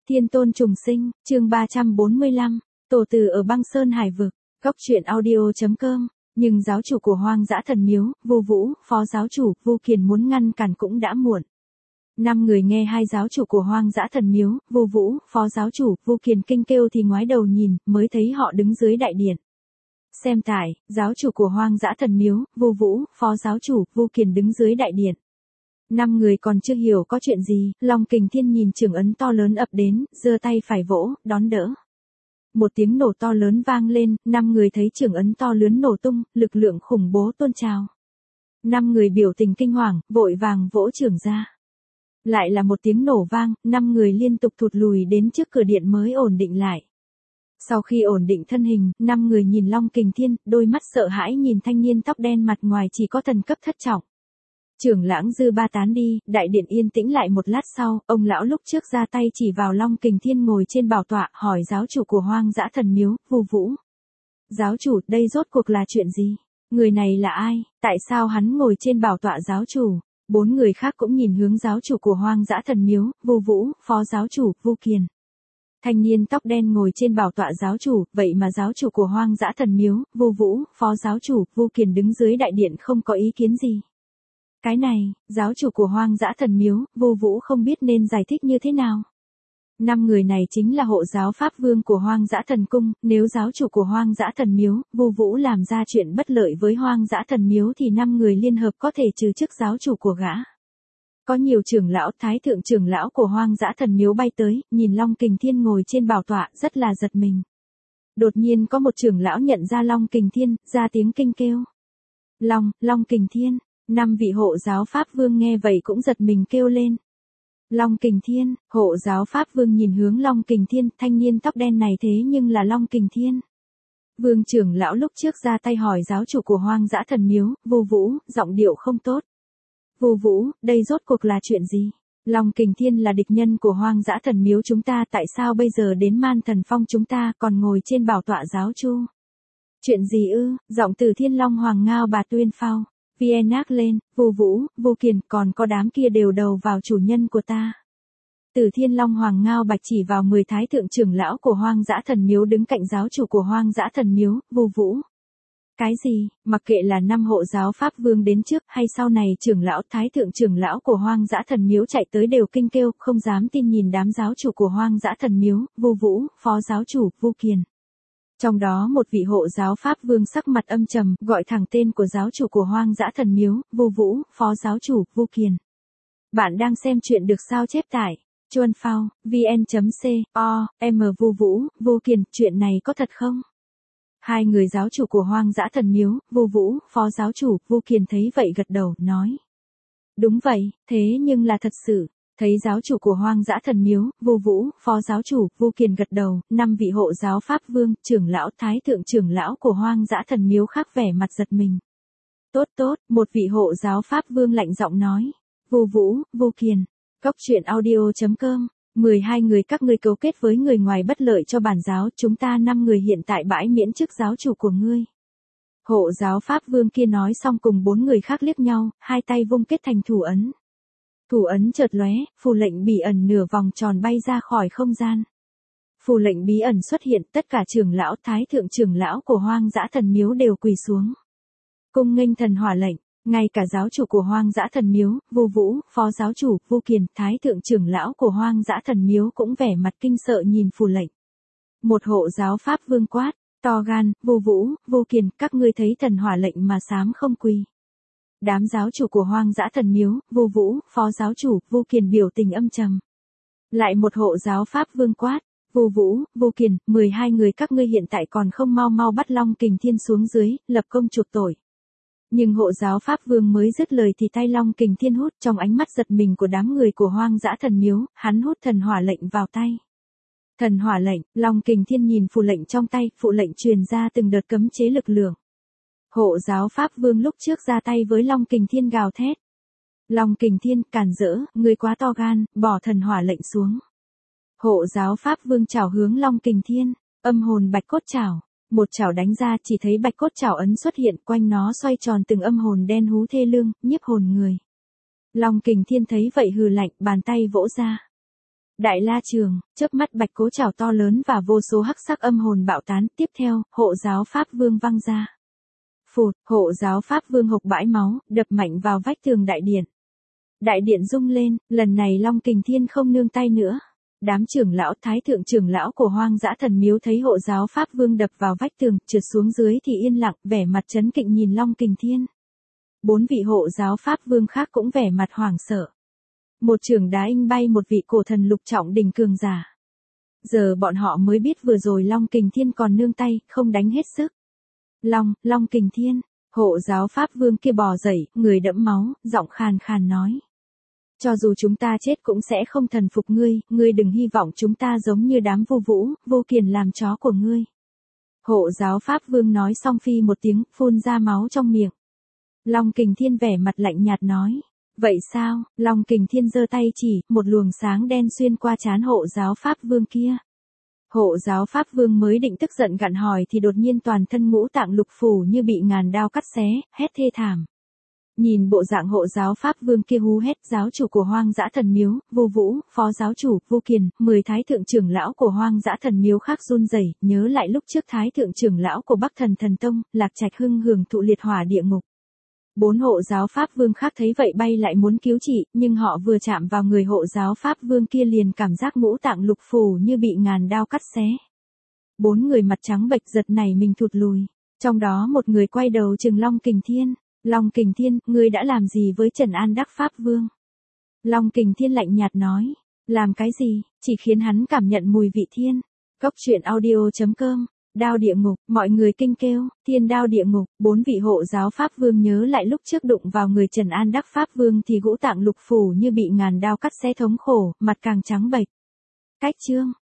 Thiên tôn trùng sinh, chương 345, tổ từ ở băng sơn hải vực, góc truyện audio.com. Nhưng giáo chủ của Hoang Dã Thần Miếu, Vu Vũ, phó giáo chủ, Vu Kiền muốn ngăn cản cũng đã muộn. 5 người nghe hai giáo chủ của Hoang Dã Thần Miếu, Vu Vũ, phó giáo chủ, Vu Kiền kinh kêu thì ngoái đầu nhìn, mới thấy họ đứng dưới đại điện. Xem tải, giáo chủ của Hoang Dã Thần Miếu, Vu Vũ, phó giáo chủ, Vu Kiền đứng dưới đại điện. 5 người còn chưa hiểu có chuyện gì, Long Kình Thiên nhìn trường ấn to lớn ập đến, giơ tay phải vỗ, đón đỡ. Một tiếng nổ to lớn vang lên, 5 người thấy trường ấn to lớn nổ tung, lực lượng khủng bố tôn trào. 5 người biểu tình kinh hoàng, vội vàng vỗ trường ra. Lại là một tiếng nổ vang, 5 người liên tục thụt lùi đến trước cửa điện mới ổn định lại. Sau khi ổn định thân hình, 5 người nhìn Long Kình Thiên, đôi mắt sợ hãi nhìn thanh niên tóc đen mặt ngoài chỉ có thần cấp thất trọng. Trưởng lãng dư ba tán đi, đại điện yên tĩnh lại một lát sau, ông lão lúc trước ra tay chỉ vào Long Kình Thiên ngồi trên bảo tọa, hỏi giáo chủ của Hoang Dã Thần Miếu, Vu Vũ. Giáo chủ, đây rốt cuộc là chuyện gì? Người này là ai? Tại sao hắn ngồi trên bảo tọa giáo chủ? 4 người khác cũng nhìn hướng giáo chủ của Hoang Dã Thần Miếu, Vu Vũ, phó giáo chủ, Vu Kiền. Thanh niên tóc đen ngồi trên bảo tọa giáo chủ, vậy mà giáo chủ của Hoang Dã Thần Miếu, Vu Vũ, phó giáo chủ, Vu Kiền đứng dưới đại điện không có ý kiến gì. Cái này, giáo chủ của Hoang Dã Thần Miếu, Vu Vũ không biết nên giải thích như thế nào. 5 người này chính là hộ giáo pháp vương của Hoang Dã Thần Cung, nếu giáo chủ của Hoang Dã Thần Miếu, Vu Vũ làm ra chuyện bất lợi với Hoang Dã Thần Miếu thì 5 người liên hợp có thể trừ chức giáo chủ của gã. Có nhiều trưởng lão, thái thượng trưởng lão của Hoang Dã Thần Miếu bay tới, nhìn Long Kình Thiên ngồi trên bảo tọa, rất là giật mình. Đột nhiên có một trưởng lão nhận ra Long Kình Thiên, ra tiếng kinh kêu. Long Kình Thiên. 5 vị hộ giáo pháp vương nghe vậy cũng giật mình kêu lên. Long Kình Thiên, hộ giáo pháp vương nhìn hướng Long Kình Thiên, thanh niên tóc đen này thế nhưng là Long Kình Thiên. Vương trưởng lão lúc trước ra tay hỏi giáo chủ của Hoang Dã Thần Miếu, Vu Vũ, giọng điệu không tốt. Vu Vũ, đây rốt cuộc là chuyện gì? Long Kình Thiên là địch nhân của Hoang Dã Thần Miếu chúng ta, tại sao bây giờ đến Man Thần Phong chúng ta còn ngồi trên bảo tọa giáo chu? Chuyện gì ư? Giọng từ Thiên Long Hoàng Ngao Bà Tuyên Phao. VN ác lên, Vu Vũ, Vu Kiền, còn có đám kia đều đầu vào chủ nhân của ta. Từ Thiên Long Hoàng Ngao Bạch chỉ vào 10 thái thượng trưởng lão của Hoang Dã Thần Miếu đứng cạnh giáo chủ của Hoang Dã Thần Miếu, Vu Vũ. Cái gì, mặc kệ là 5 hộ giáo pháp vương đến trước hay sau này trưởng lão thái thượng trưởng lão của Hoang Dã Thần Miếu chạy tới đều kinh kêu, không dám tin nhìn đám giáo chủ của Hoang Dã Thần Miếu, Vu Vũ, phó giáo chủ, Vu Kiền. Trong đó một vị hộ giáo pháp vương sắc mặt âm trầm, gọi thẳng tên của giáo chủ của Hoang Dã Thần Miếu, Vu Vũ, phó giáo chủ, Vu Kiền. Bạn đang xem chuyện được sao chép tải. Chuan Phao, vn.co.m Vu Vũ, Vu Kiền, chuyện này có thật không? Hai người giáo chủ của Hoang Dã Thần Miếu, Vu Vũ, phó giáo chủ, Vu Kiền thấy vậy gật đầu, nói. Đúng vậy, thế nhưng là thật sự. Thấy giáo chủ của Hoang Dã Thần Miếu, Vu Vũ, phó giáo chủ, Vu Kiền gật đầu, 5 vị hộ giáo pháp vương, trưởng lão thái thượng trưởng lão của Hoang Dã Thần Miếu khác vẻ mặt giật mình. Tốt, một vị hộ giáo pháp vương lạnh giọng nói. Vu Vũ, Vu Kiền. Góc truyện audio.com. 12 người các ngươi cấu kết với người ngoài bất lợi cho bản giáo, chúng ta 5 người hiện tại bãi miễn chức giáo chủ của ngươi. Hộ giáo pháp vương kia nói xong cùng 4 người khác liếc nhau, hai tay vung kết thành thủ ấn. Thủ ấn chợt lóe, phù lệnh bí ẩn nửa vòng tròn bay ra khỏi không gian. Phù lệnh bí ẩn xuất hiện, tất cả trưởng lão thái thượng trưởng lão của Hoang Dã Thần Miếu đều quỳ xuống. Cung nghênh thần hỏa lệnh, ngay cả giáo chủ của Hoang Dã Thần Miếu, Vu Vũ, phó giáo chủ, Vu Kiền, thái thượng trưởng lão của Hoang Dã Thần Miếu cũng vẻ mặt kinh sợ nhìn phù lệnh. Một hộ giáo pháp vương quát, to gan, Vu Vũ, Vu Kiền, các ngươi thấy thần hỏa lệnh mà sám không quỳ. Đám giáo chủ của Hoang Dã Thần Miếu, Vu Vũ, phó giáo chủ, Vu Kiền biểu tình âm trầm. Lại một hộ giáo pháp vương quát, Vu Vũ, Vu Kiền, 12 người các ngươi hiện tại còn không mau bắt Long Kình Thiên xuống dưới, lập công chuộc tội. Nhưng hộ giáo pháp vương mới dứt lời thì tay Long Kình Thiên hút, trong ánh mắt giật mình của đám người của Hoang Dã Thần Miếu, hắn hút thần hỏa lệnh vào tay. Thần hỏa lệnh, Long Kình Thiên nhìn phù lệnh trong tay, phù lệnh truyền ra từng đợt cấm chế lực lượng. Hộ giáo pháp vương lúc trước ra tay với Long Kình Thiên gào thét. Long Kình Thiên, càn rỡ, ngươi quá to gan, bỏ thần hỏa lệnh xuống. Hộ giáo pháp vương chảo hướng Long Kình Thiên, âm hồn bạch cốt chảo. Một chảo đánh ra chỉ thấy bạch cốt chảo ấn xuất hiện, quanh nó xoay tròn từng âm hồn đen hú thê lương, nhiếp hồn người. Long Kình Thiên thấy vậy hừ lạnh, bàn tay vỗ ra. Đại La Trường, chớp mắt bạch cố trảo to lớn và vô số hắc sắc âm hồn bạo tán, tiếp theo, hộ giáo Pháp Vương văng ra. Phụt, hộ giáo Pháp Vương hộc bãi máu, đập mạnh vào vách tường đại điện. Đại điện rung lên, lần này Long Kình Thiên không nương tay nữa. Đám trưởng lão, thái thượng trưởng lão của Hoang Dã Thần Miếu thấy hộ giáo Pháp Vương đập vào vách tường, trượt xuống dưới thì yên lặng, vẻ mặt chấn kịnh nhìn Long Kình Thiên. 4 vị hộ giáo Pháp Vương khác cũng vẻ mặt hoảng sợ. Một trưởng đá in bay một vị cổ thần lục trọng đỉnh cường giả. Giờ bọn họ mới biết vừa rồi Long Kình Thiên còn nương tay, không đánh hết sức. Long Kình Thiên, hộ giáo Pháp Vương kia bò dậy, người đẫm máu, giọng khàn khàn nói. Cho dù chúng ta chết cũng sẽ không thần phục ngươi đừng hy vọng chúng ta giống như đám vô vũ, vô kiền làm chó của ngươi. Hộ giáo Pháp Vương nói xong phi một tiếng, phun ra máu trong miệng. Long Kình Thiên vẻ mặt lạnh nhạt nói. Vậy sao? Long Kình Thiên giơ tay chỉ, một luồng sáng đen xuyên qua trán hộ giáo Pháp Vương kia. Hộ giáo Pháp Vương mới định tức giận gặn hỏi thì đột nhiên toàn thân ngũ tạng lục phủ như bị ngàn đao cắt xé, hét thê thảm. Nhìn bộ dạng hộ giáo Pháp Vương kia hú hét, giáo chủ của Hoang Dã Thần Miếu, Vô Vũ, phó giáo chủ, Vô Kiền, 10 thái thượng trưởng lão của Hoang Dã Thần Miếu khác run rẩy, nhớ lại lúc trước thái thượng trưởng lão của Bắc Thần Thần Tông, Lạc Trạch Hưng hưởng thụ liệt hỏa địa ngục. 4 hộ giáo Pháp Vương khác thấy vậy bay lại muốn cứu trị, nhưng họ vừa chạm vào người hộ giáo Pháp Vương kia liền cảm giác ngũ tạng lục phủ như bị ngàn đao cắt xé. 4 người mặt trắng bệch giật nảy mình thụt lùi, trong đó một người quay đầu trừng Long Kình Thiên. Long Kình Thiên, ngươi đã làm gì với Trần An Đắc Pháp Vương? Long Kình Thiên lạnh nhạt nói, làm cái gì, chỉ khiến hắn cảm nhận mùi vị thiên. Cốc truyện audio.com, đao địa ngục, mọi người kinh kêu, thiên đao địa ngục, 4 vị hộ giáo Pháp Vương nhớ lại lúc trước đụng vào người Trần An Đắc Pháp Vương thì ngũ tạng lục phủ như bị ngàn đao cắt xé thống khổ, mặt càng trắng bệch. Cách chương.